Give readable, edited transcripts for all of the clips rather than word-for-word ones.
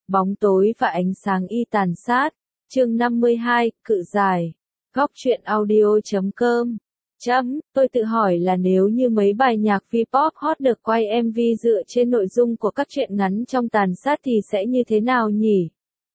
Bóng tối và ánh sáng y tàn sát. Chương 52, cự giải. Góc truyện audio.com. Tôi tự hỏi là nếu như mấy bài nhạc V-pop hot được quay MV dựa trên nội dung của các truyện ngắn trong tàn sát thì sẽ như thế nào nhỉ?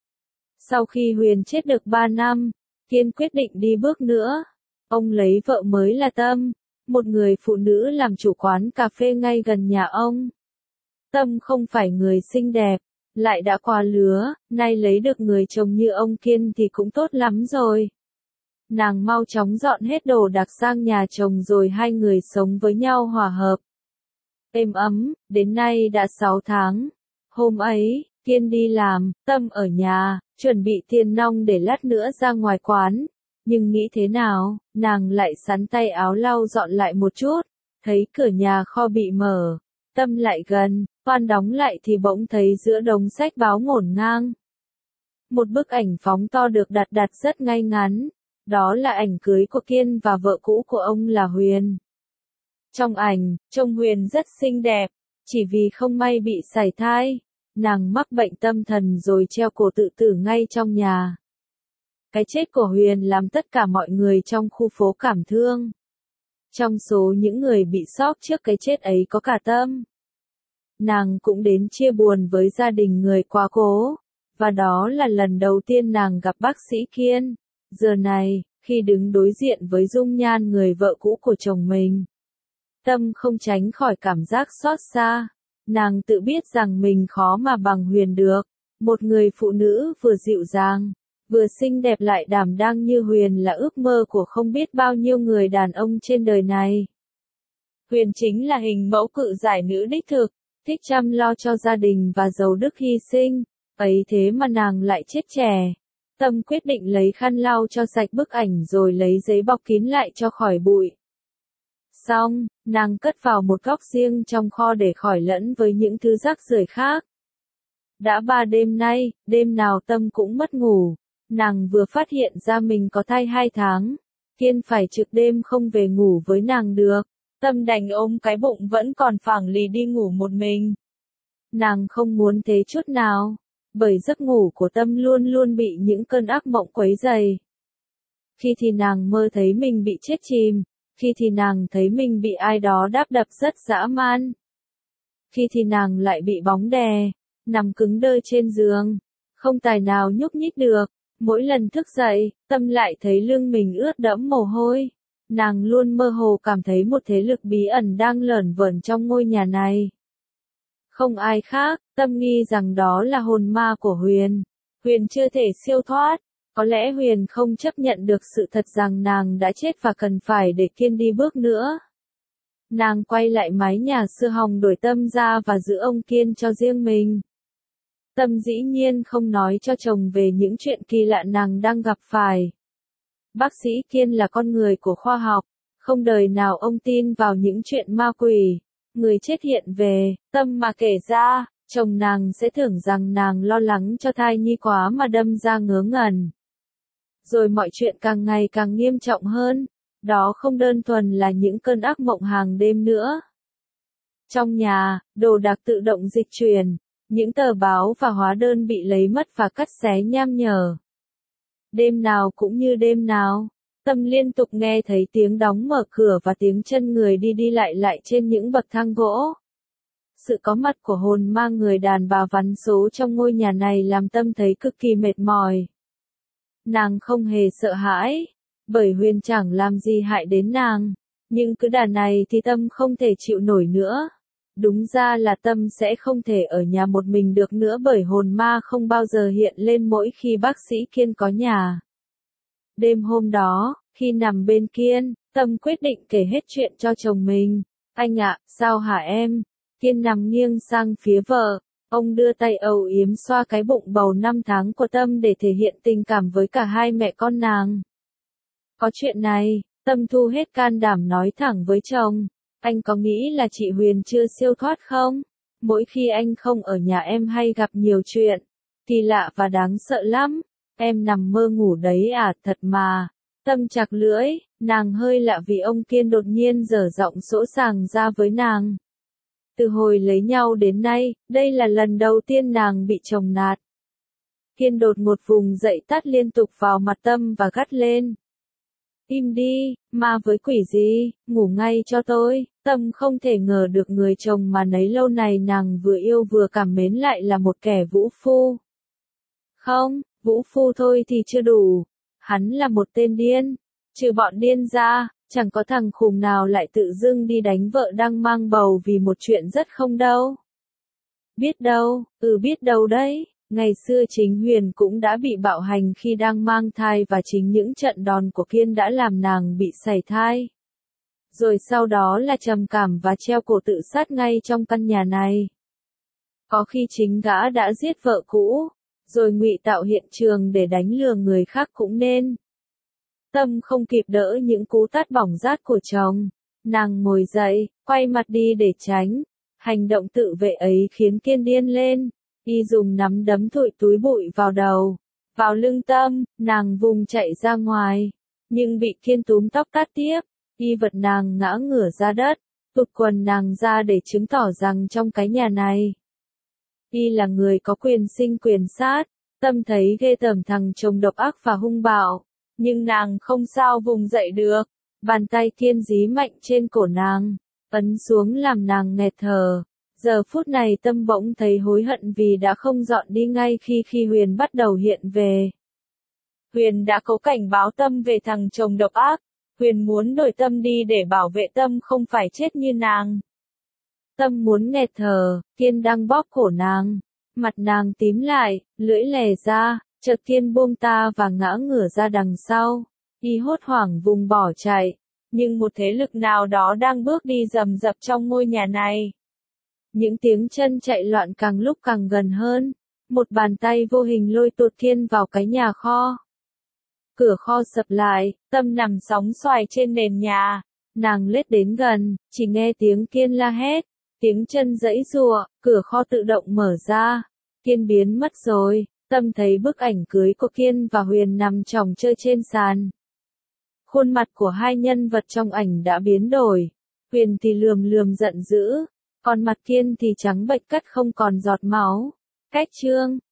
Sau khi Huyền chết được 3 năm, Kiên quyết định đi bước nữa. Ông lấy vợ mới là Tâm, một người phụ nữ làm chủ quán cà phê ngay gần nhà ông. Tâm không phải người xinh đẹp, lại đã qua lứa, nay lấy được người chồng như ông Kiên thì cũng tốt lắm rồi. Nàng mau chóng dọn hết đồ đạc sang nhà chồng rồi hai người sống với nhau hòa hợp. Êm ấm, đến nay đã 6 tháng. Hôm ấy, Kiên đi làm, Tâm ở nhà, chuẩn bị tiền nong để lát nữa ra ngoài quán. Nhưng nghĩ thế nào, nàng lại sắn tay áo lau dọn lại một chút, thấy cửa nhà kho bị mở. Tâm lại gần, khoan đóng lại thì bỗng thấy giữa đống sách báo ngổn ngang. Một bức ảnh phóng to được đặt rất ngay ngắn. Đó là ảnh cưới của Kiên và vợ cũ của ông là Huyền. Trong ảnh, trông Huyền rất xinh đẹp, chỉ vì không may bị sảy thai, nàng mắc bệnh tâm thần rồi treo cổ tự tử ngay trong nhà. Cái chết của Huyền làm tất cả mọi người trong khu phố cảm thương. Trong số những người bị sốc trước cái chết ấy có cả Tâm. Nàng cũng đến chia buồn với gia đình người quá cố, và đó là lần đầu tiên nàng gặp bác sĩ Kiên. Giờ này, khi đứng đối diện với dung nhan người vợ cũ của chồng mình, Tâm không tránh khỏi cảm giác xót xa. Nàng tự biết rằng mình khó mà bằng Huyền được. Một người phụ nữ vừa dịu dàng, vừa xinh đẹp lại đảm đang như Huyền là ước mơ của không biết bao nhiêu người đàn ông trên đời này. Huyền chính là hình mẫu cự giải nữ đích thực, thích chăm lo cho gia đình và giàu đức hy sinh. Ấy thế mà nàng lại chết trẻ. Tâm quyết định lấy khăn lau cho sạch bức ảnh rồi lấy giấy bọc kín lại cho khỏi bụi. Xong, nàng cất vào một góc riêng trong kho để khỏi lẫn với những thứ rác rưởi khác. Đã 3 đêm nay, đêm nào Tâm cũng mất ngủ. Nàng vừa phát hiện ra mình có thai 2 tháng. Kiên phải trực đêm không về ngủ với nàng được. Tâm đành ôm cái bụng vẫn còn phẳng lì đi ngủ một mình. Nàng không muốn thế chút nào, bởi giấc ngủ của Tâm luôn luôn bị những cơn ác mộng quấy rầy. Khi thì nàng mơ thấy mình bị chết chìm, khi thì nàng thấy mình bị ai đó đáp đập rất dã man. Khi thì nàng lại bị bóng đè, nằm cứng đơ trên giường, không tài nào nhúc nhích được. Mỗi lần thức dậy, Tâm lại thấy lưng mình ướt đẫm mồ hôi. Nàng luôn mơ hồ cảm thấy một thế lực bí ẩn đang lởn vởn trong ngôi nhà này. Không ai khác, Tâm nghi rằng đó là hồn ma của Huyền. Huyền chưa thể siêu thoát. Có lẽ Huyền không chấp nhận được sự thật rằng nàng đã chết và cần phải để Kiên đi bước nữa. Nàng quay lại mái nhà xưa hòng đổi Tâm ra và giữ ông Kiên cho riêng mình. Tâm dĩ nhiên không nói cho chồng về những chuyện kỳ lạ nàng đang gặp phải. Bác sĩ Kiên là con người của khoa học, không đời nào ông tin vào những chuyện ma quỷ. Người chết hiện về, Tâm mà kể ra, chồng nàng sẽ tưởng rằng nàng lo lắng cho thai nhi quá mà đâm ra ngớ ngẩn. Rồi mọi chuyện càng ngày càng nghiêm trọng hơn, đó không đơn thuần là những cơn ác mộng hàng đêm nữa. Trong nhà, đồ đạc tự động dịch chuyển, những tờ báo và hóa đơn bị lấy mất và cắt xé nham nhở. Đêm nào cũng như đêm nào, Tâm liên tục nghe thấy tiếng đóng mở cửa và tiếng chân người đi lại trên những bậc thang gỗ. Sự có mặt của hồn ma người đàn bà vắn số trong ngôi nhà này làm Tâm thấy cực kỳ mệt mỏi. Nàng không hề sợ hãi, bởi Huyền chẳng làm gì hại đến nàng, nhưng cứ đà này thì Tâm không thể chịu nổi nữa. Đúng ra là Tâm sẽ không thể ở nhà một mình được nữa bởi hồn ma không bao giờ hiện lên mỗi khi bác sĩ Kiên có nhà. Đêm hôm đó, khi nằm bên Kiên, Tâm quyết định kể hết chuyện cho chồng mình. Anh ạ, sao hả em? Kiên nằm nghiêng sang phía vợ. Ông đưa tay âu yếm xoa cái bụng bầu 5 tháng của Tâm để thể hiện tình cảm với cả hai mẹ con nàng. Có chuyện này, Tâm thu hết can đảm nói thẳng với chồng. Anh có nghĩ là chị Huyền chưa siêu thoát không? Mỗi khi anh không ở nhà em hay gặp nhiều chuyện kỳ lạ và đáng sợ lắm. Em nằm mơ ngủ đấy à, thật mà. Tâm chặt lưỡi, nàng hơi lạ vì ông Kiên đột nhiên dở giọng sỗ sàng ra với nàng. Từ hồi lấy nhau đến nay, đây là lần đầu tiên nàng bị chồng nạt. Kiên đột ngột vùng dậy tát liên tục vào mặt Tâm và gắt lên. Im đi, ma với quỷ gì, ngủ ngay cho tôi. Tâm không thể ngờ được người chồng mà nấy lâu này nàng vừa yêu vừa cảm mến lại là một kẻ vũ phu. Không, vũ phu thôi thì chưa đủ. Hắn là một tên điên. Trừ bọn điên ra, chẳng có thằng khùng nào lại tự dưng đi đánh vợ đang mang bầu vì một chuyện rất không đâu. Biết đâu, biết đâu đấy. Ngày xưa chính Huyền cũng đã bị bạo hành khi đang mang thai và chính những trận đòn của Kiên đã làm nàng bị sảy thai. Rồi sau đó là trầm cảm và treo cổ tự sát ngay trong căn nhà này. Có khi chính gã đã giết vợ cũ, rồi ngụy tạo hiện trường để đánh lừa người khác cũng nên. Tâm không kịp đỡ những cú tát bỏng rát của chồng. Nàng ngồi dậy, quay mặt đi để tránh. Hành động tự vệ ấy khiến Kiên điên lên. Y dùng nắm đấm thổi túi bụi vào đầu, vào lưng Tâm, nàng vùng chạy ra ngoài. Nhưng bị Kiên túm tóc tát tiếp. Y vật nàng ngã ngửa ra đất, tụt quần nàng ra để chứng tỏ rằng trong cái nhà này, Y là người có quyền sinh quyền sát. Tâm thấy ghê tởm thằng chồng độc ác và hung bạo, nhưng nàng không sao vùng dậy được. Bàn tay Kiên dí mạnh trên cổ nàng, ấn xuống làm nàng nghẹt thở. Giờ phút này Tâm bỗng thấy hối hận vì đã không dọn đi ngay khi Huyền bắt đầu hiện về. Huyền đã có cảnh báo Tâm về thằng chồng độc ác. Huyền muốn đổi Tâm đi để bảo vệ Tâm không phải chết như nàng. Tâm muốn nghẹt thở, Kiên đang bóp cổ nàng. Mặt nàng tím lại, lưỡi lè ra, chợt Kiên buông ta và ngã ngửa ra đằng sau. Y hốt hoảng vùng bỏ chạy. Nhưng một thế lực nào đó đang bước đi rầm rập trong ngôi nhà này. Những tiếng chân chạy loạn càng lúc càng gần hơn. Một bàn tay vô hình lôi tuột Kiên vào cái nhà kho. Cửa kho sập lại, Tâm nằm sóng xoài trên nền nhà. Nàng lết đến gần, chỉ nghe tiếng Kiên la hét. Tiếng chân giãy giụa, cửa kho tự động mở ra. Kiên biến mất rồi. Tâm thấy bức ảnh cưới của Kiên và Huyền nằm chồng chơi trên sàn. Khuôn mặt của hai nhân vật trong ảnh đã biến đổi. Huyền thì lườm lườm giận dữ, còn mặt Kiên thì trắng bệch cắt không còn giọt máu. Cách chương